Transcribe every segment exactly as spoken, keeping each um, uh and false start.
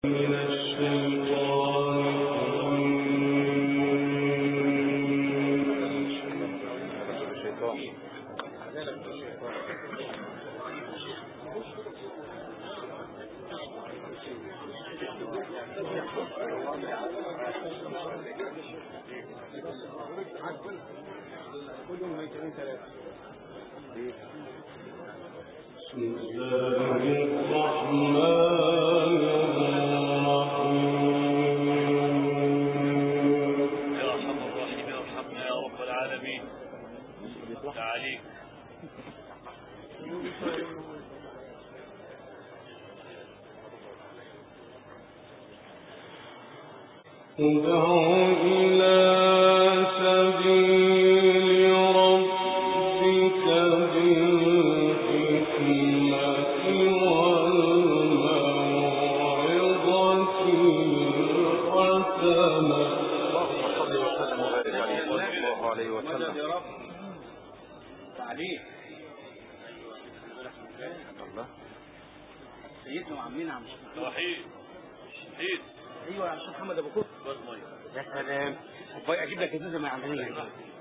سيدنا وعمنا عم شيخ وحيد وحيد ايوه يا شيخ محمد ابو كفر يا سلام والله اجيب لك ازازه ما عندنيش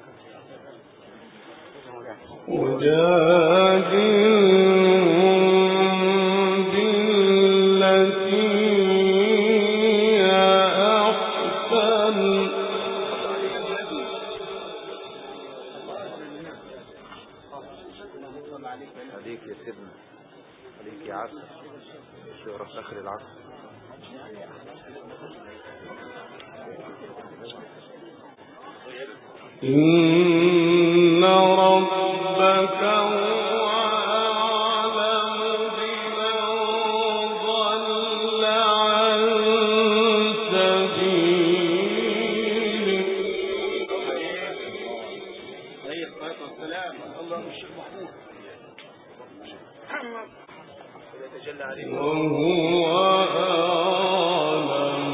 عليك يا سيدنا عليك يا عسل شغرة اخر العسل إن ربك هو أعلم بمن ضل عن سبيله. عليه الصلاة والسلام. الله الشيخ محمود محمد يتجلى عليه وهو أعلم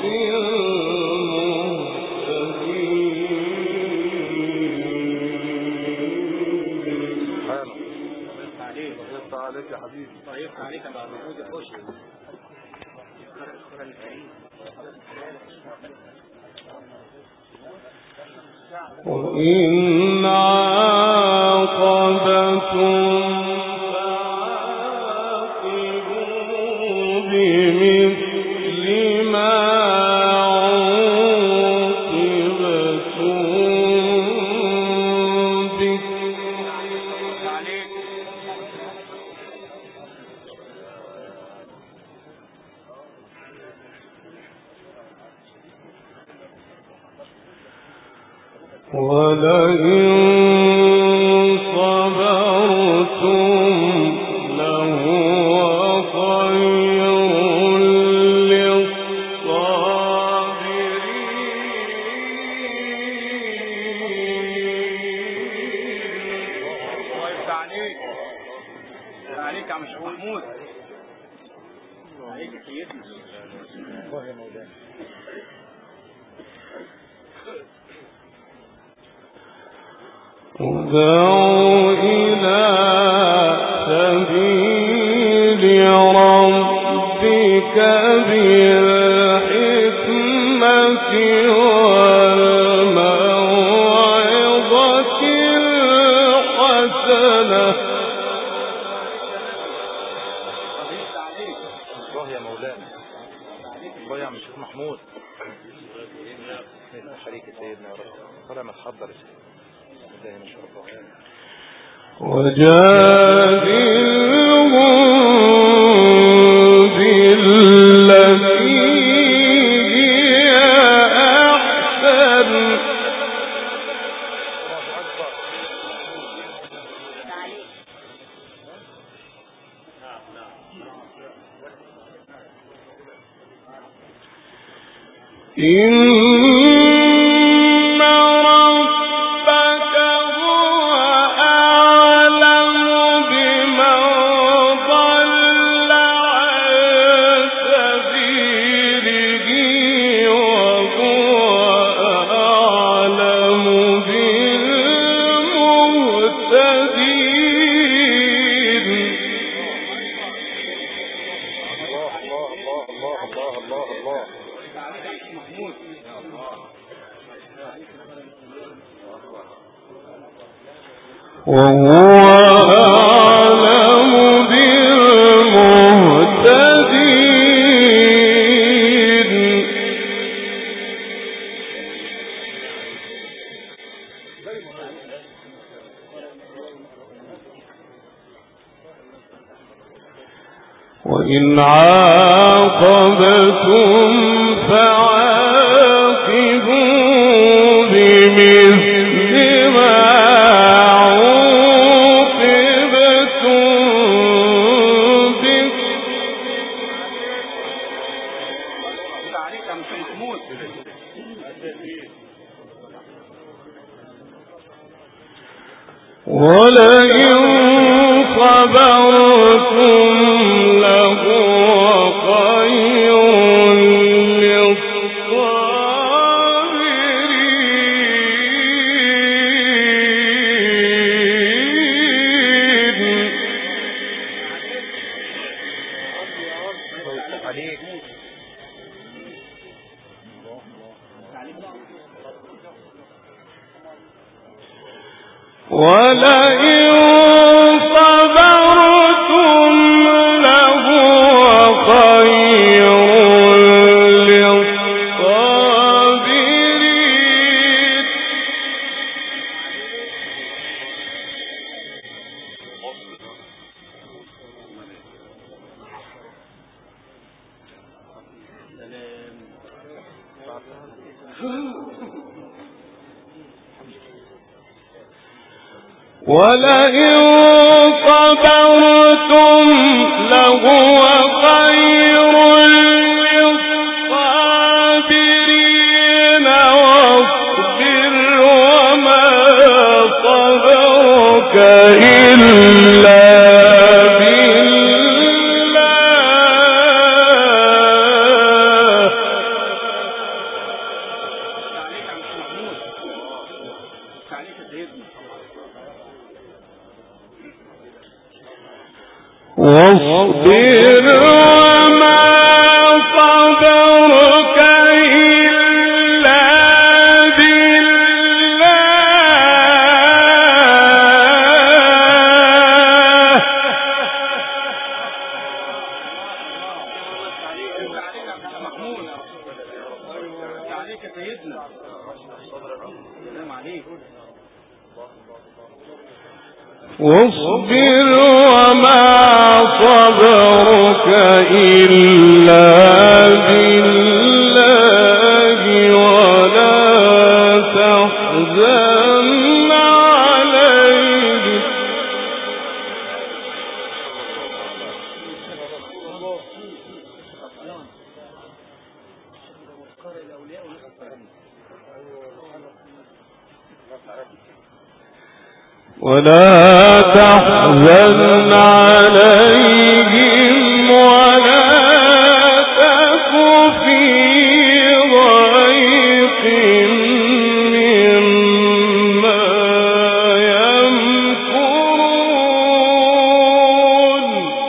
عليك يا حبيبي طيب عليك يا محمود يخش القرآن الكريم وإن عاقبتم فعاقبوا بمثل ما عوقبتم به. ولئن صبرتم لهو خير للصابرين. عليك عليك يا عم شيخ محمود عليك يا سيدنا الله يا مولانا. ادعوا إلى سبيل ربك بالحكمة والموعظة الحسنة. الله يا مولانا الله يا عم الشيخ محمود خليك يا سيدنا يا رب طالع ما تحضر يا سيدنا وجادلهم بالتي هي أحسن. إن ربك هو أعلم بمن ضل عن سبيله وهو أعلم بالمهتدين. الله الله الله الله الله وهو أعلم بالمهتدين. وإن عاقبتم فعاقبوا بمثل ما ولئن صبرتم لهو خير للصابرين. ولئن صبرتم لهو خير للصابرين. ولئن صبرتم لهو خير للصابرين. واصبر وما صبرك إلا واصبر وما صبرك إلا بالله. عليك يا سيدنا. السلام عليك. واصبر وما صبرك إلا بالله ولا تحزن عليهم. ولا تحزن عليهم ولا تك في ضيق مما يمكرون.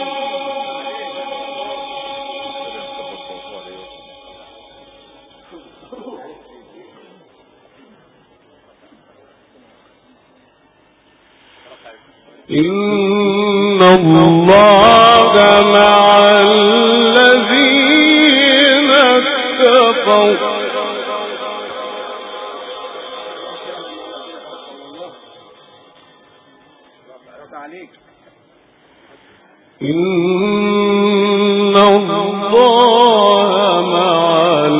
إن الله مع الذين اتقوا إن الله مع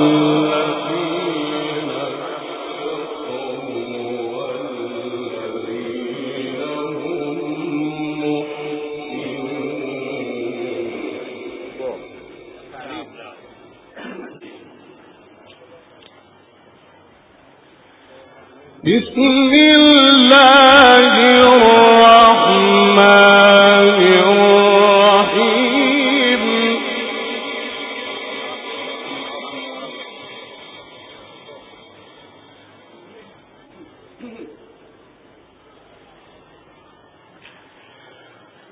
الذين اتقوا والذين بسم الله الرحمن الرحيم.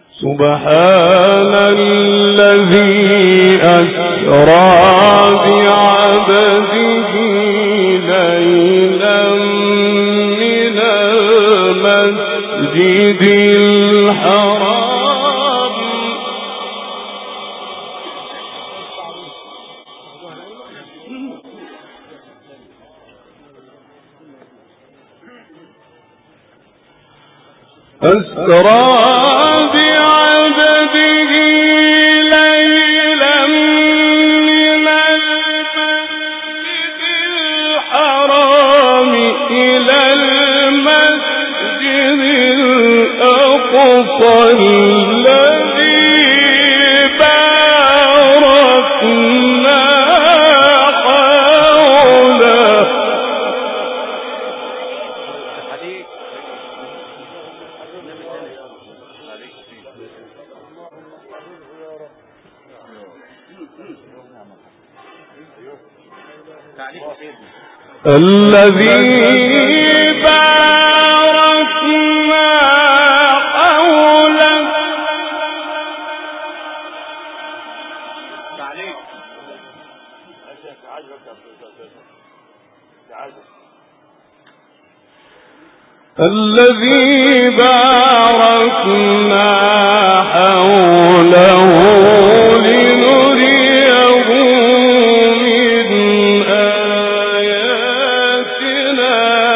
سبحان الذي أسرى بعبده أسرى بعبده ليلا من المسجد الحرام إلى المسجد الأقصى الذي باركنا حوله. الذي باركنا حوله. الذي باركنا حوله لنريه من آياتنا.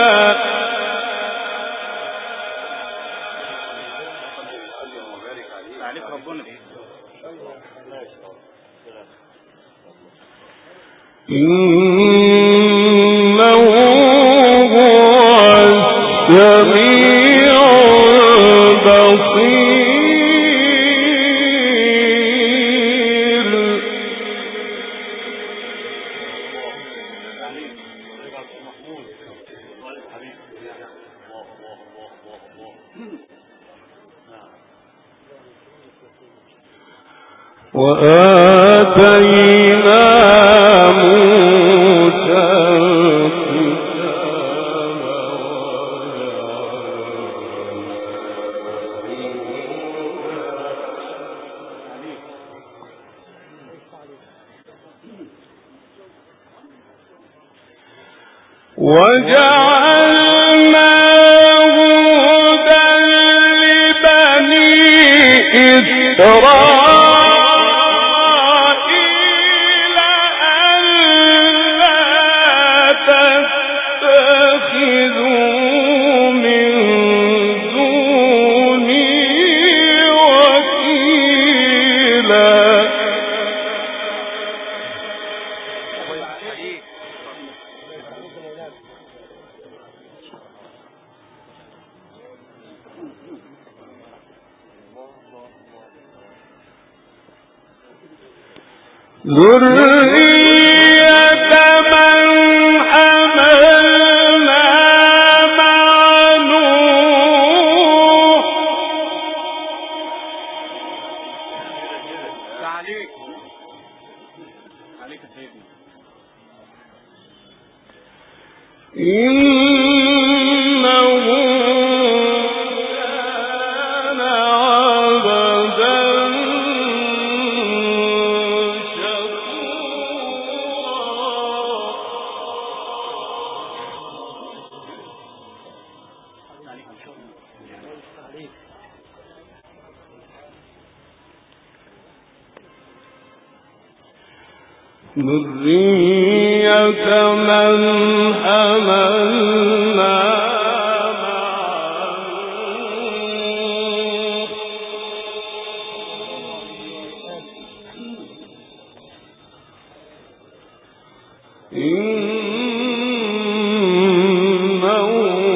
إنه هو السميع البصير. وآتينا موسى وجعلناه هدى لبني إسرائيل ألا تتخذوا من دوني وكيلا. ذرية من حملنا مع نوح. عليك عليك سيدنا. إنه كان عبدا ذرية من حملنا مع نوح. إنه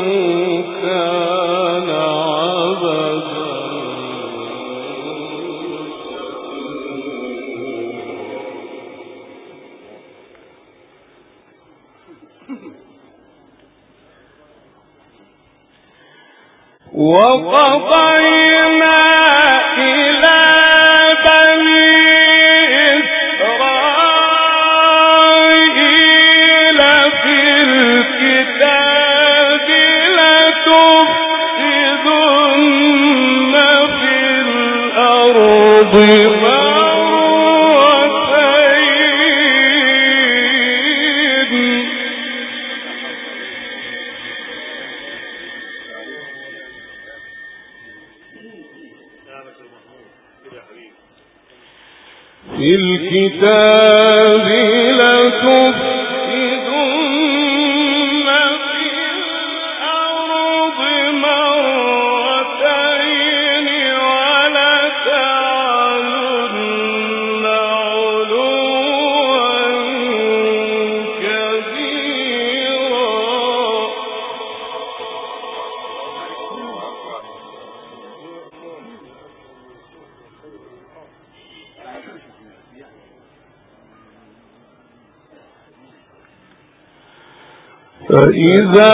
كان عبدا وقضينا إلى بني إسرائيل في الكتاب لتفسدن في الأرض في الكتاب لتفسدن في الأرض مرتين فإذا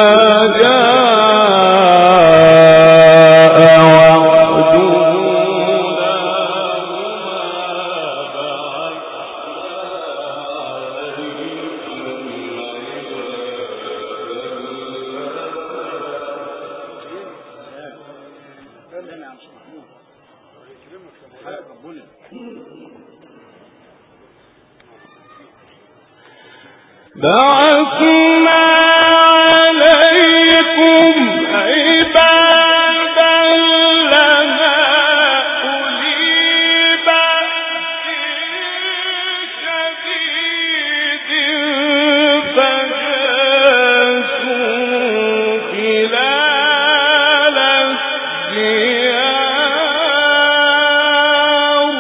بعثنا عليكم عبادا لنا أولي بأس شديد فجاسوا خلال الديار.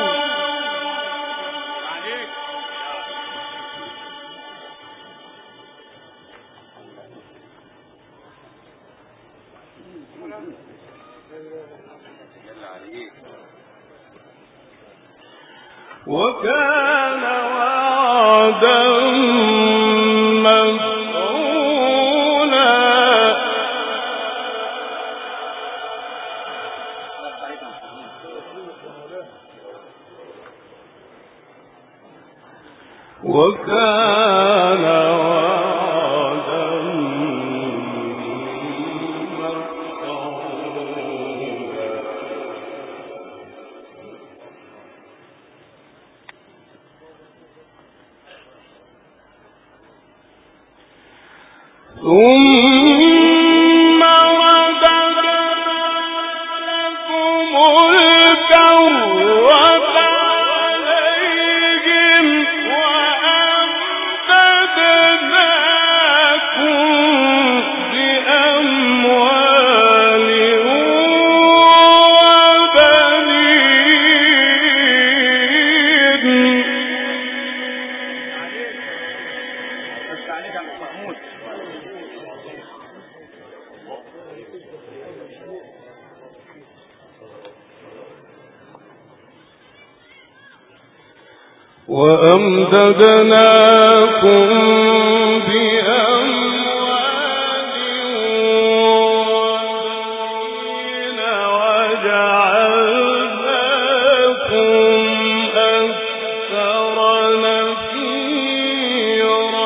وكان وعدا مفعولا. وكان وعدا مفعولا. ثم رددنا لكم الكرة عليهم وأمددناكم بأموال وبنين. وأمددناكم بأموال وبنين وجعلناكم أكثر نفيرا.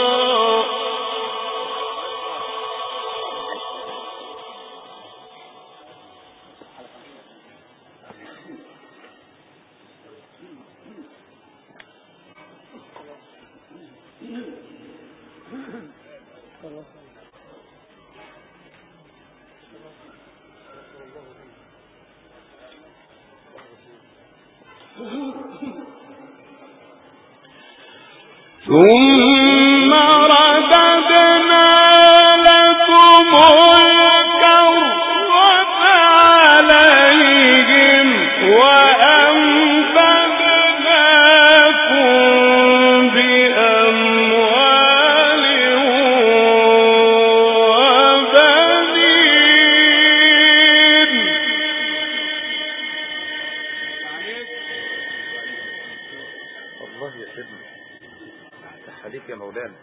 ثم رددنا لكم الكرة عليهم وأمددناكم بأموال وبنين. الله يا سيدنا عليك يا مولانا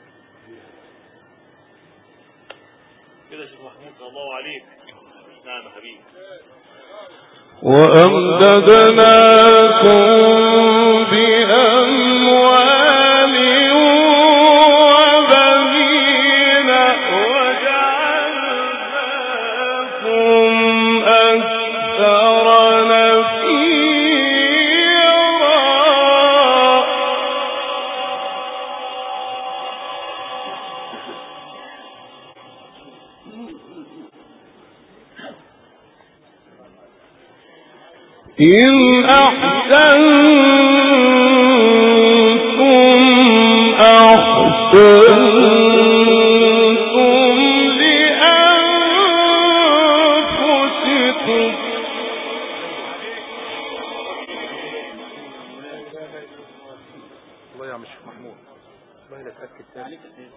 كده يا شيخ محمود الله عليك. نعم يا حبيبي. وأمددناكم بأموال وبنين وجعلناكم أكثر نفيرا. إن أحسنتم أحسنتم لأنفسكم. الله يا عم الشيخ محمود الله يتأكد تاني.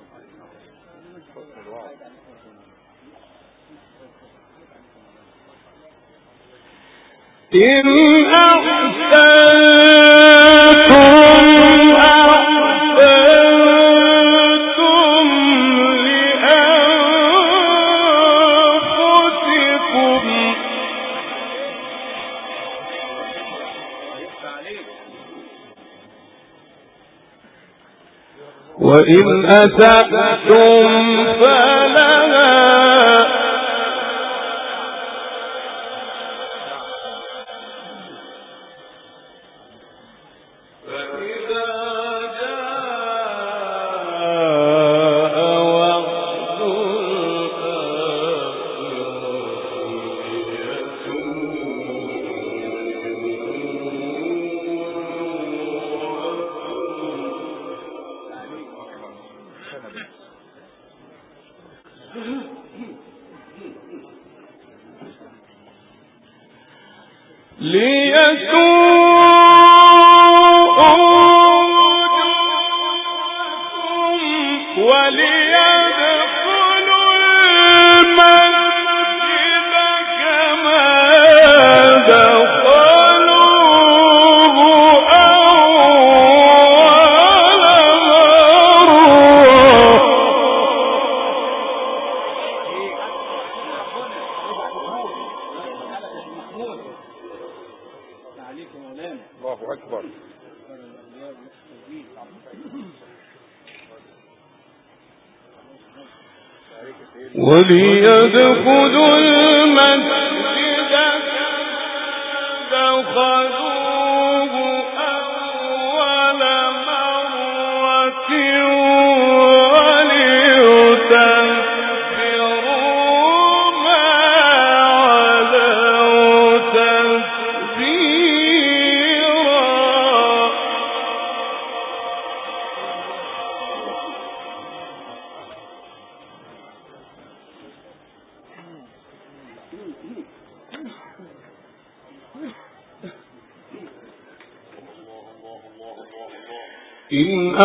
إن أحسنتم أحسنتم لأنفسكم وإن أسأتم فلها وليدخلوا المسجد دخلوه أول مرة وليتبروا ما علوا تتبيرا. إن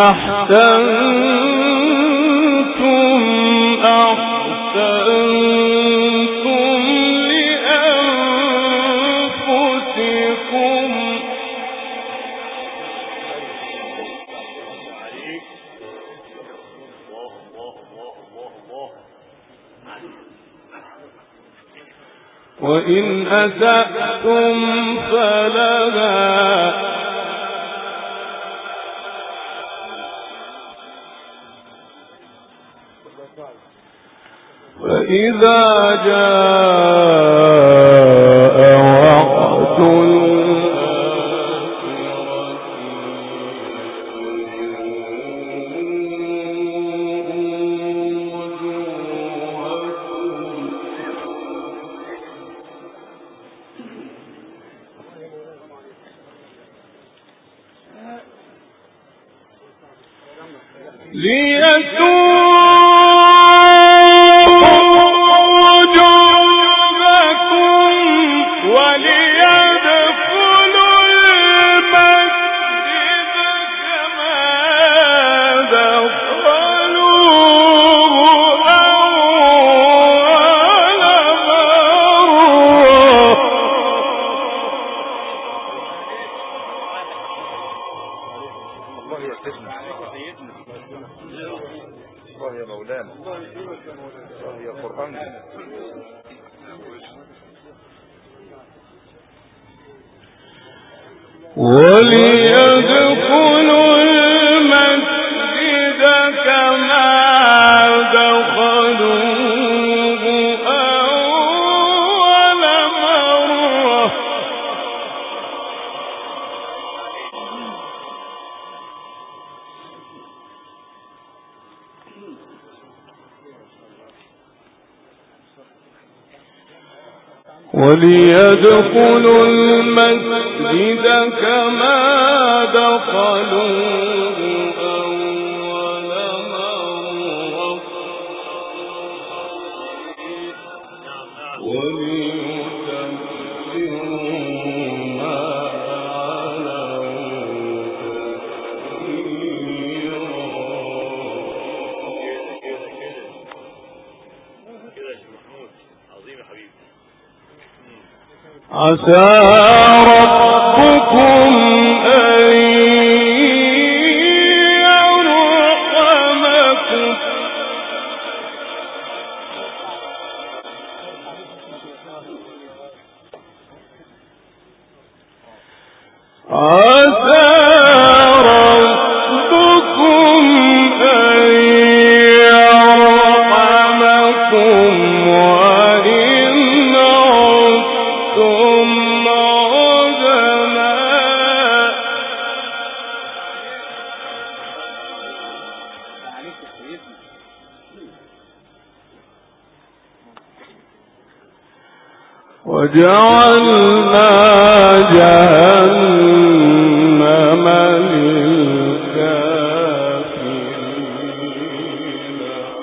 أحسنتم أحسنتم لأنفسكم وإن أسأتم فلها وإذا جاء وقت وليدخلوا المسجد كما دخلوه أول مرة وليدخلوا المسجد كما دخلوه أول مرة وليتبروا ما علوا تتبيرا. عسى ربكم أن يرحمكم عسى ربكم أن وجعلنا جهنم للكافرين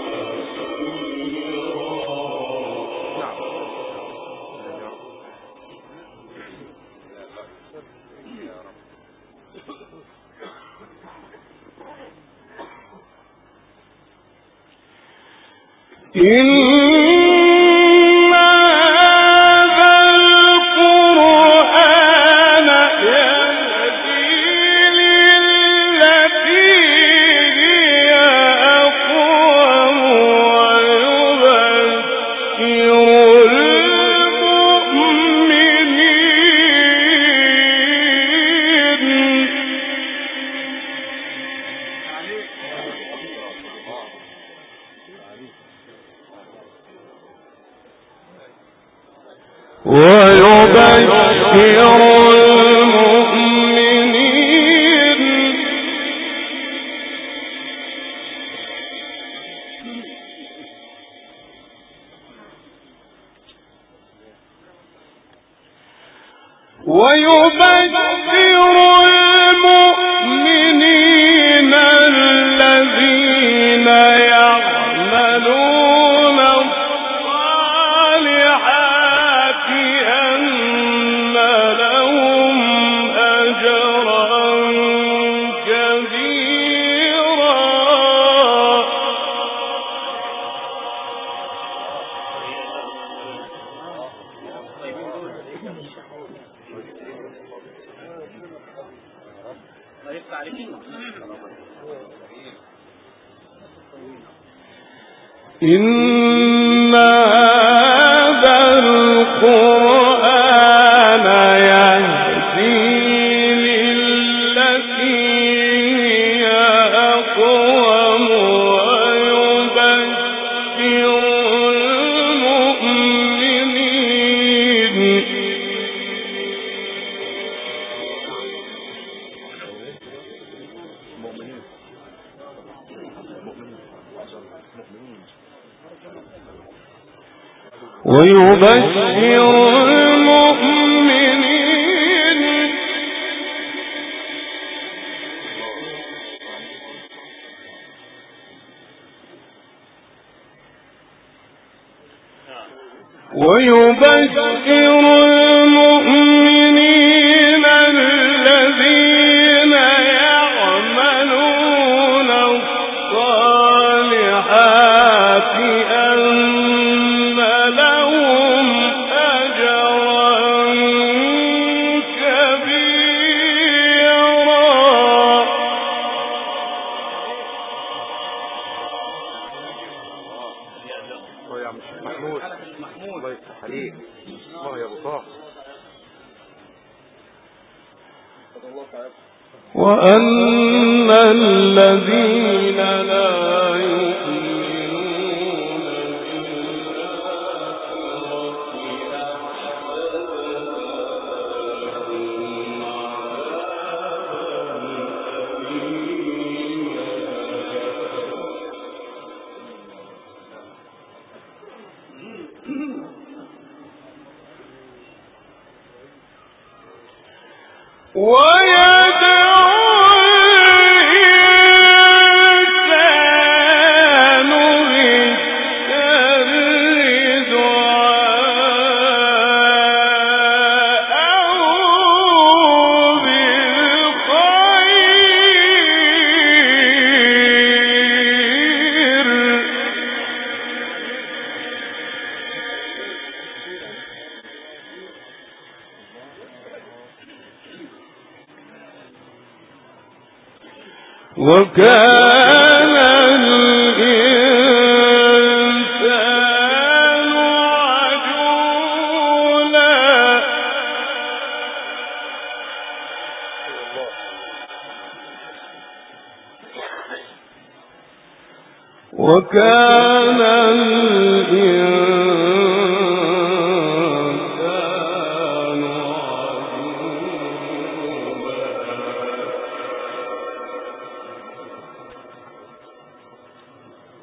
إن هذا القرآن يهدي للتي هي أقوم ويبشر المؤمنين ويبشر المؤمنين ويبشر المؤمنين الذين يعملون الصالحات أن لهم أجرا كبيرا. يا مش محمود الله يفتح عليك الله يا ابو طه. وأن الذين لا يؤمنون ويدعو الإنسان بالشر دعاءه بالخير. وكان الإنسان عجولا وكان الإنسان عجولا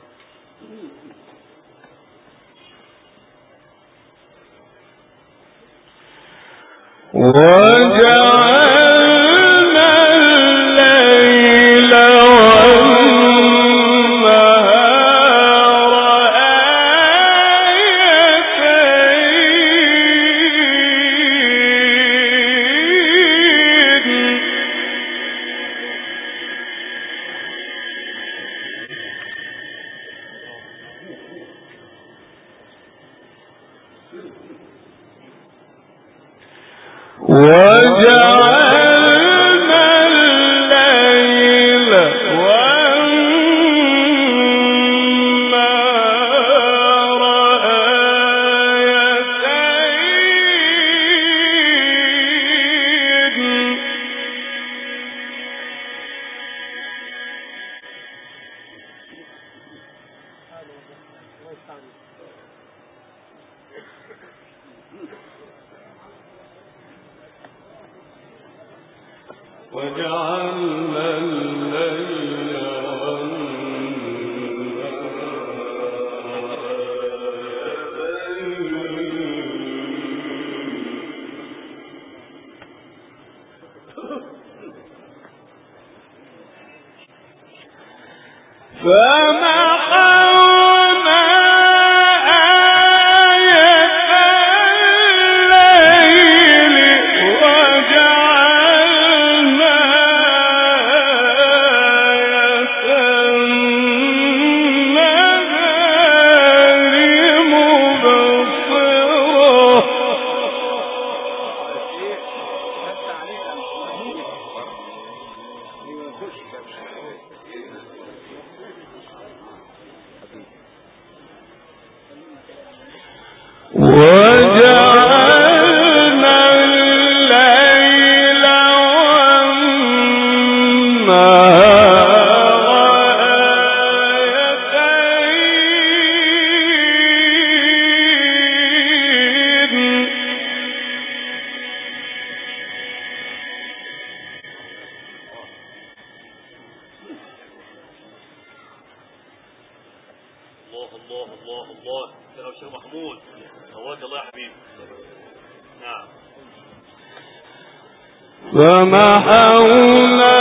فمحونا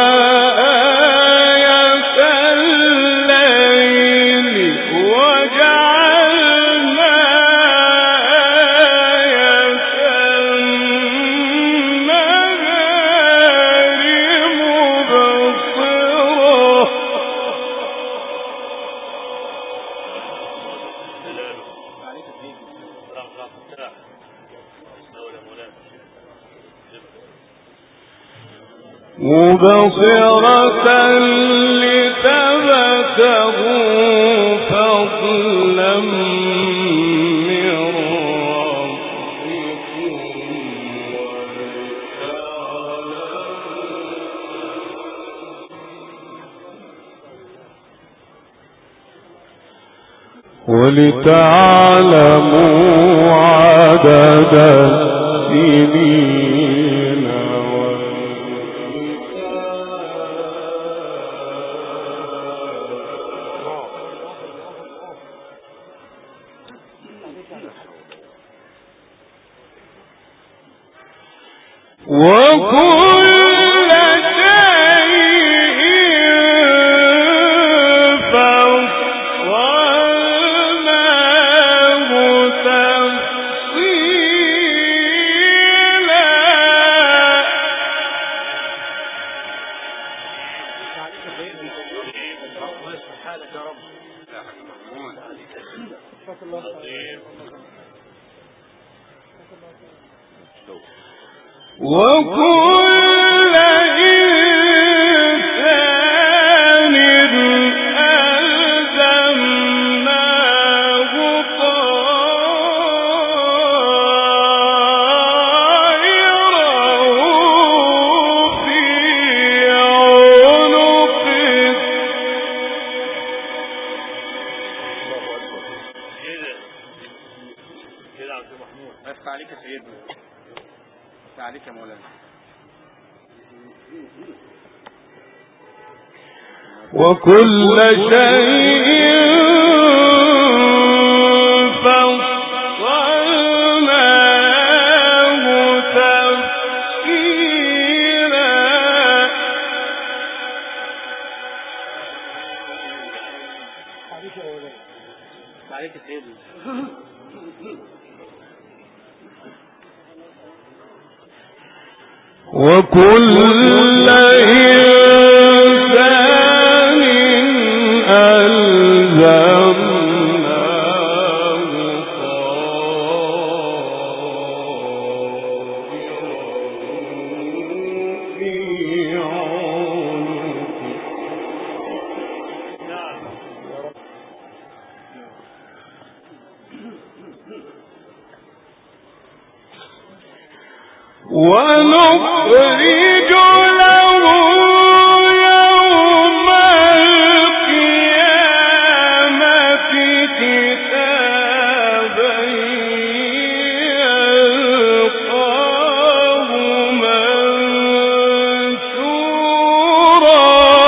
آية الليل وجعلنا آية النهار مبصرة مبصرة لتبتغوا فضلا من ربكم ولتعلموا عدد السنين وكل شيء فصلناه تفصيلا. وكل إنسان ألزمناه طائره في عنقه. كده كده يا عبد محمود. بس عليك يا سيدنا، بس عليك يا مولانا. وكل شيء عليك السيد. وكل إنسان ألزمناه ونخرج له يوم القيامة كتابا يلقاه منشورا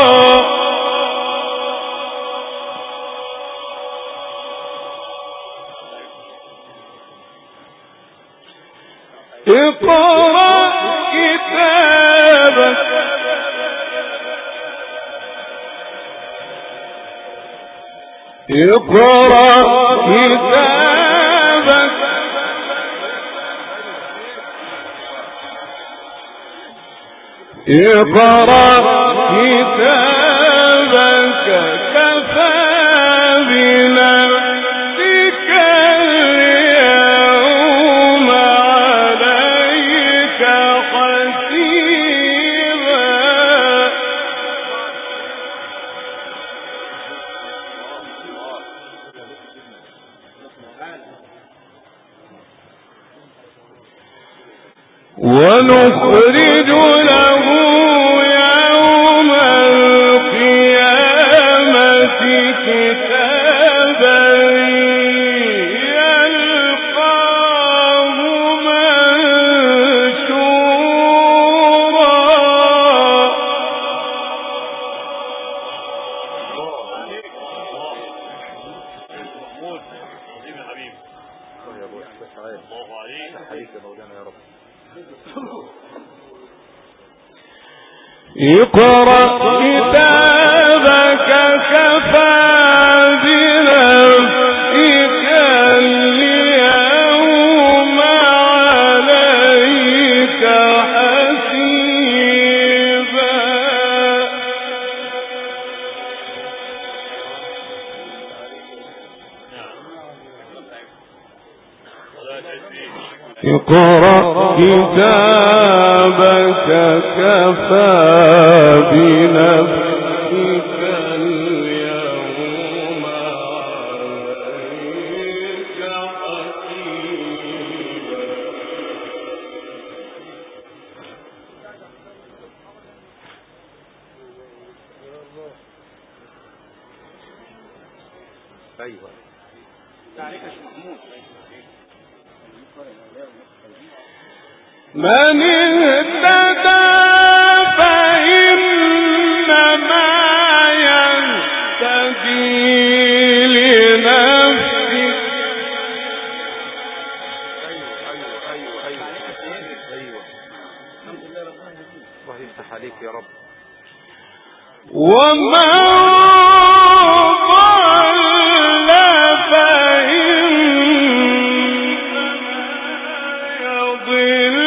اقرأ كتابك اقرأ كتابك اقرأ كتابك كفى بنفسك اليوم عليك حسيبا. ونخرج له يوم القيامة كتابا يلقاه منشورا. محمود عظيم يا حبيبي. الله يا ابو احسن سعيد. الله عليك. عليك يا مولانا يا رب. اقرأ كتابك كفى بنفسك اليوم عليك حسيبا. اقرأ كتابك كفى بنفسك اليوم عليك حسيبا. ايوه عليك يا محمود. من اهتدى فإنما يهتدي لنفسه. ايوه ايوه ايوه ايوه الله يفتح عليك يا رب. ومن ضل فإنما يضل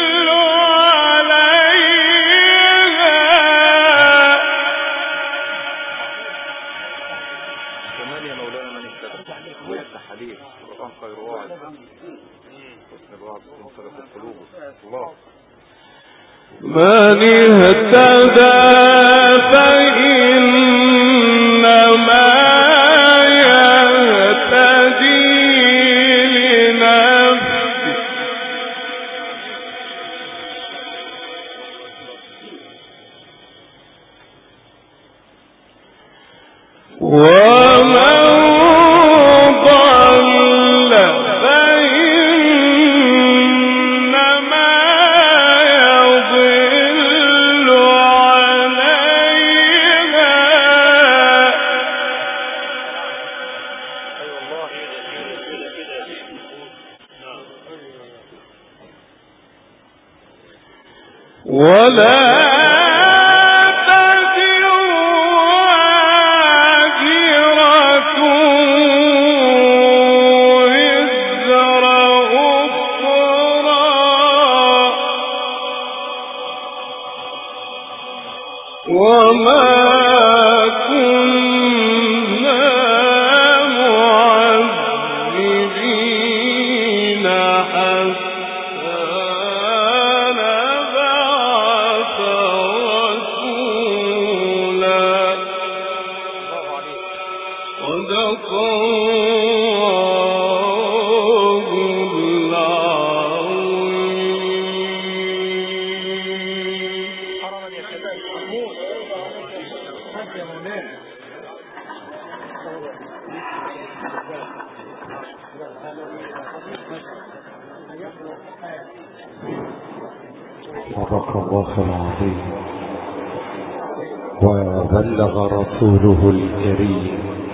عليها. كمان يا مولانا من اهتدى الله يفتح عليك. القرآن خير واعظ حسن الوعظ تنصرف القلوب. الله من اهتدى فإنما يهتدي لنفسه. ومن ضل فإنما يضل عليها. ولا تزر وازرة صدق الله العظيم وبلغ رسوله الكريم،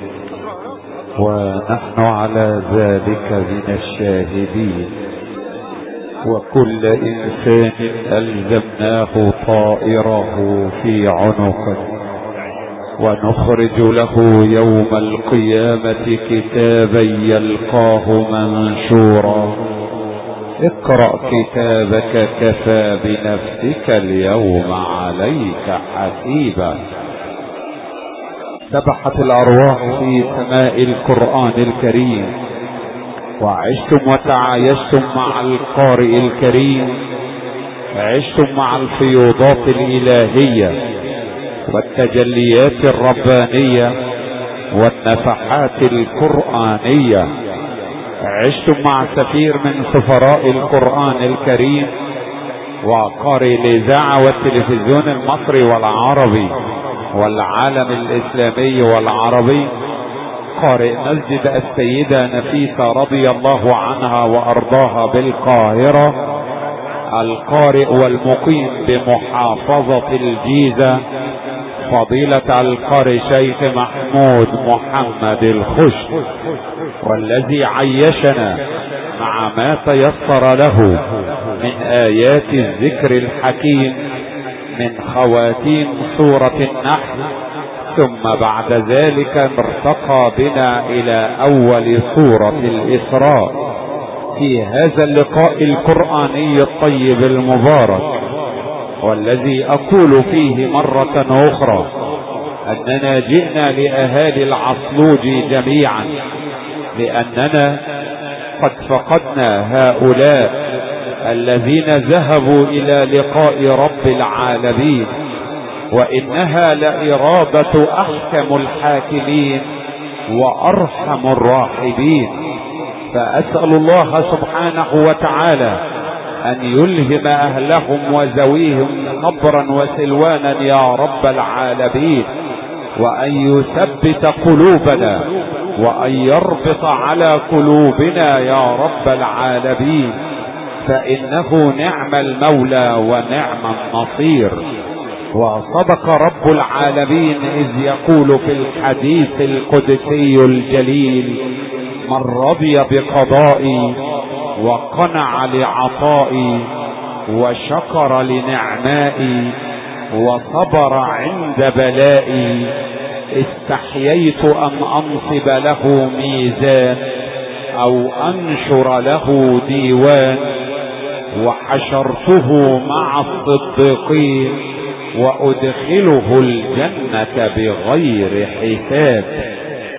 ونحن على ذلك من الشاهدين. وكل إنسان ألزمناه طائره في عنقه، ونخرج له يوم القيامة كتابا يلقاه منشورا. اقرأ كتابك كفى بنفسك اليوم عليك حسيبا. سبحت الأرواح في سماء القرآن الكريم، وعشتم وتعايشتم مع القارئ الكريم، عشتم مع الفيوضات الإلهية والتجليات الربانية والنفحات القرآنية. عشتم مع سفير من سفراء القرآن الكريم وقارئ الإذاعة والتلفزيون المصري والعربي والعالم الإسلامي والعربي، قارئ مسجد السيدة نفيسة رضي الله عنها وأرضاها بالقاهرة، القارئ والمقيم بمحافظة الجيزة فضيلة القارئ شيخ محمود محمد الخش، والذي عيشنا مع ما تيسر له من آيات الذكر الحكيم من خواتيم سورة النحل، ثم بعد ذلك ارتقى بنا إلى أول سورة الإسراء. في هذا اللقاء القرآني الطيب المبارك، والذي أقول فيه مرة أخرى أننا جئنا لأهالي العصلوج جميعا، لأننا قد فقدنا هؤلاء الذين ذهبوا إلى لقاء رب العالمين، وإنها لإرادة أحكم الحاكمين وأرحم الراحمين. فأسأل الله سبحانه وتعالى أن يلهم أهلهم وذويهم صبرا وسلوانا يا رب العالمين، وأن يثبت قلوبنا وأن يربط على قلوبنا يا رب العالمين، فإنه نعم المولى ونعم النصير. وصدق رب العالمين إذ يقول في الحديث القدسي الجليل: من رضي بقضائي وقنع لعطائي وشكر لنعمائي وصبر عند بلائي، استحييت أن أنصب له ميزان أو أنشر له ديوان، وحشرته مع الصديقين وأدخله الجنة بغير حساب.